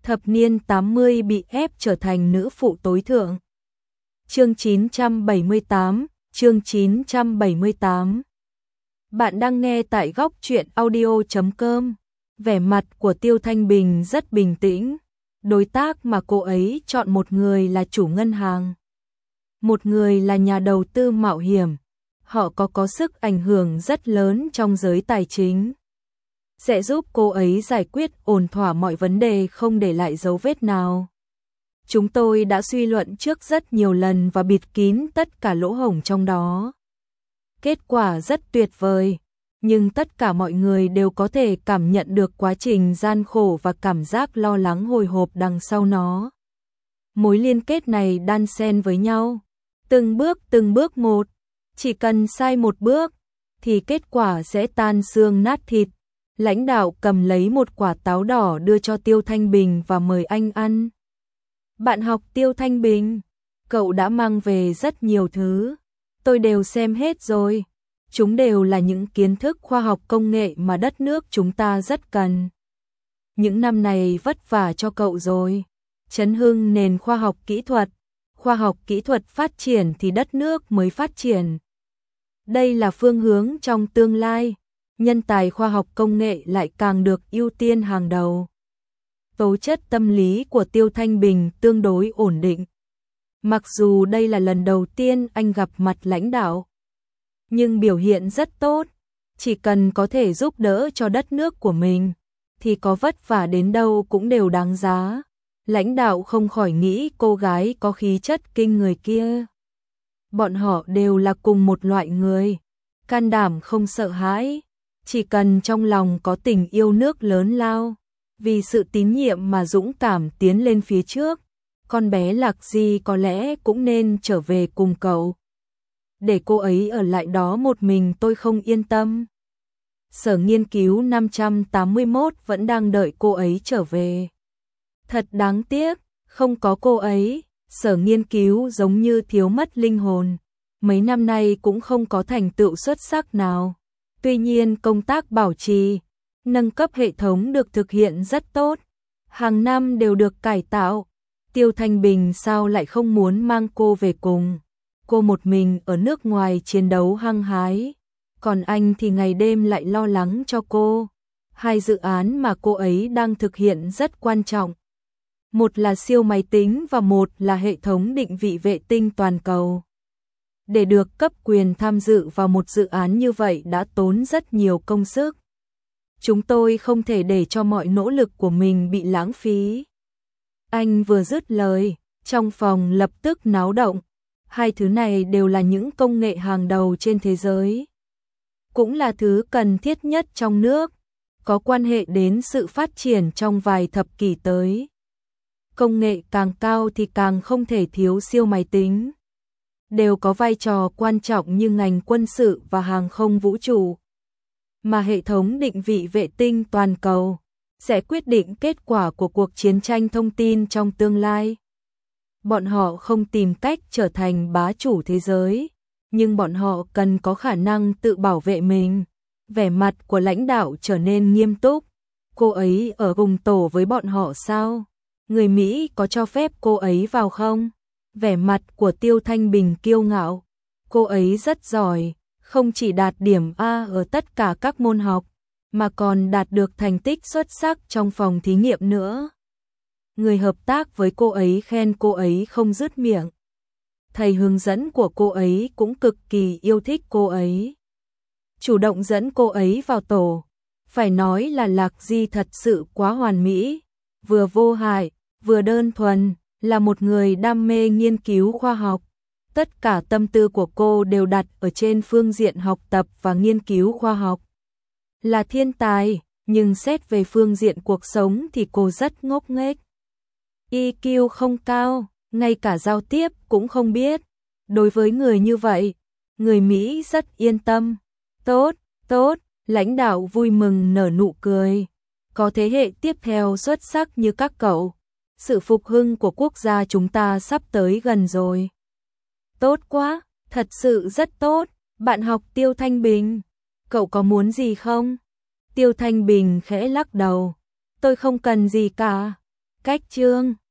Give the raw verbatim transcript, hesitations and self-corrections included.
Thập niên tám mươi bị ép trở thành nữ phụ tối thượng. Chương chín trăm bảy mươi tám, chương chín trăm bảy mươi tám. Bạn đang nghe tại góc truyện audio chấm com. Vẻ mặt của Tiêu Thanh Bình rất bình tĩnh. Đối tác mà cô ấy chọn một người là chủ ngân hàng, một người là nhà đầu tư mạo hiểm. Họ có có sức ảnh hưởng rất lớn trong giới tài chính, sẽ giúp cô ấy giải quyết ổn thỏa mọi vấn đề không để lại dấu vết nào. Chúng tôi đã suy luận trước rất nhiều lần và bịt kín tất cả lỗ hổng trong đó. Kết quả rất tuyệt vời, nhưng tất cả mọi người đều có thể cảm nhận được quá trình gian khổ và cảm giác lo lắng hồi hộp đằng sau nó. Mối liên kết này đan xen với nhau, từng bước từng bước một, chỉ cần sai một bước thì kết quả sẽ tan xương nát thịt. Lãnh đạo cầm lấy một quả táo đỏ đưa cho Tiêu Thanh Bình và mời anh ăn. Bạn học Tiêu Thanh Bình, cậu đã mang về rất nhiều thứ, tôi đều xem hết rồi. Chúng đều là những kiến thức khoa học công nghệ mà đất nước chúng ta rất cần. Những năm này vất vả cho cậu rồi. Chấn hưng nền khoa học kỹ thuật, khoa học kỹ thuật phát triển thì đất nước mới phát triển. Đây là phương hướng trong tương lai. Nhân tài khoa học công nghệ lại càng được ưu tiên hàng đầu. Tố chất tâm lý của Tiêu Thanh Bình tương đối ổn định. Mặc dù đây là lần đầu tiên anh gặp mặt lãnh đạo, nhưng biểu hiện rất tốt. Chỉ cần có thể giúp đỡ cho đất nước của mình, thì có vất vả đến đâu cũng đều đáng giá. Lãnh đạo không khỏi nghĩ cô gái có khí chất kinh người kia. Bọn họ đều là cùng một loại người, can đảm không sợ hãi. Chỉ cần trong lòng có tình yêu nước lớn lao, vì sự tín nhiệm mà dũng cảm tiến lên phía trước, con bé Lạc Di có lẽ cũng nên trở về cùng cậu. Để cô ấy ở lại đó một mình tôi không yên tâm. Sở nghiên cứu năm trăm tám mươi mốt vẫn đang đợi cô ấy trở về. Thật đáng tiếc, không có cô ấy, sở nghiên cứu giống như thiếu mất linh hồn. Mấy năm nay cũng không có thành tựu xuất sắc nào. Tuy nhiên công tác bảo trì, nâng cấp hệ thống được thực hiện rất tốt, hàng năm đều được cải tạo. Tiêu Thanh Bình sao lại không muốn mang cô về cùng? Cô một mình ở nước ngoài chiến đấu hăng hái, còn anh thì ngày đêm lại lo lắng cho cô. Hai dự án mà cô ấy đang thực hiện rất quan trọng. Một là siêu máy tính và một là hệ thống định vị vệ tinh toàn cầu. Để được cấp quyền tham dự vào một dự án như vậy đã tốn rất nhiều công sức. Chúng tôi không thể để cho mọi nỗ lực của mình bị lãng phí. Anh vừa dứt lời, trong phòng lập tức náo động. Hai thứ này đều là những công nghệ hàng đầu trên thế giới, cũng là thứ cần thiết nhất trong nước, có quan hệ đến sự phát triển trong vài thập kỷ tới. Công nghệ càng cao thì càng không thể thiếu siêu máy tính, đều có vai trò quan trọng như ngành quân sự và hàng không vũ trụ. Mà hệ thống định vị vệ tinh toàn cầu sẽ quyết định kết quả của cuộc chiến tranh thông tin trong tương lai. Bọn họ không tìm cách trở thành bá chủ thế giới, nhưng bọn họ cần có khả năng tự bảo vệ mình. Vẻ mặt của lãnh đạo trở nên nghiêm túc. Cô ấy ở cùng tổ với bọn họ sao? Người Mỹ có cho phép cô ấy vào không? Vẻ mặt của Tiêu Thanh Bình kiêu ngạo. Cô ấy rất giỏi, không chỉ đạt điểm A ở tất cả các môn học, mà còn đạt được thành tích xuất sắc trong phòng thí nghiệm nữa. Người hợp tác với cô ấy khen cô ấy không dứt miệng. Thầy hướng dẫn của cô ấy cũng cực kỳ yêu thích cô ấy. Chủ động dẫn cô ấy vào tổ. Phải nói là Lạc Di thật sự quá hoàn mỹ, vừa vô hại, vừa đơn thuần, là một người đam mê nghiên cứu khoa học. Tất cả tâm tư của cô đều đặt ở trên phương diện học tập và nghiên cứu khoa học. Là thiên tài, nhưng xét về phương diện cuộc sống thì cô rất ngốc nghếch. i kiu không cao, ngay cả giao tiếp cũng không biết. Đối với người như vậy, người Mỹ rất yên tâm. Tốt, tốt, lãnh đạo vui mừng nở nụ cười. Có thế hệ tiếp theo xuất sắc như các cậu. Sự phục hưng của quốc gia chúng ta sắp tới gần rồi. Tốt quá, thật sự rất tốt. Bạn học Tiêu Thanh Bình, cậu có muốn gì không? Tiêu Thanh Bình khẽ lắc đầu. Tôi không cần gì cả. Cách chương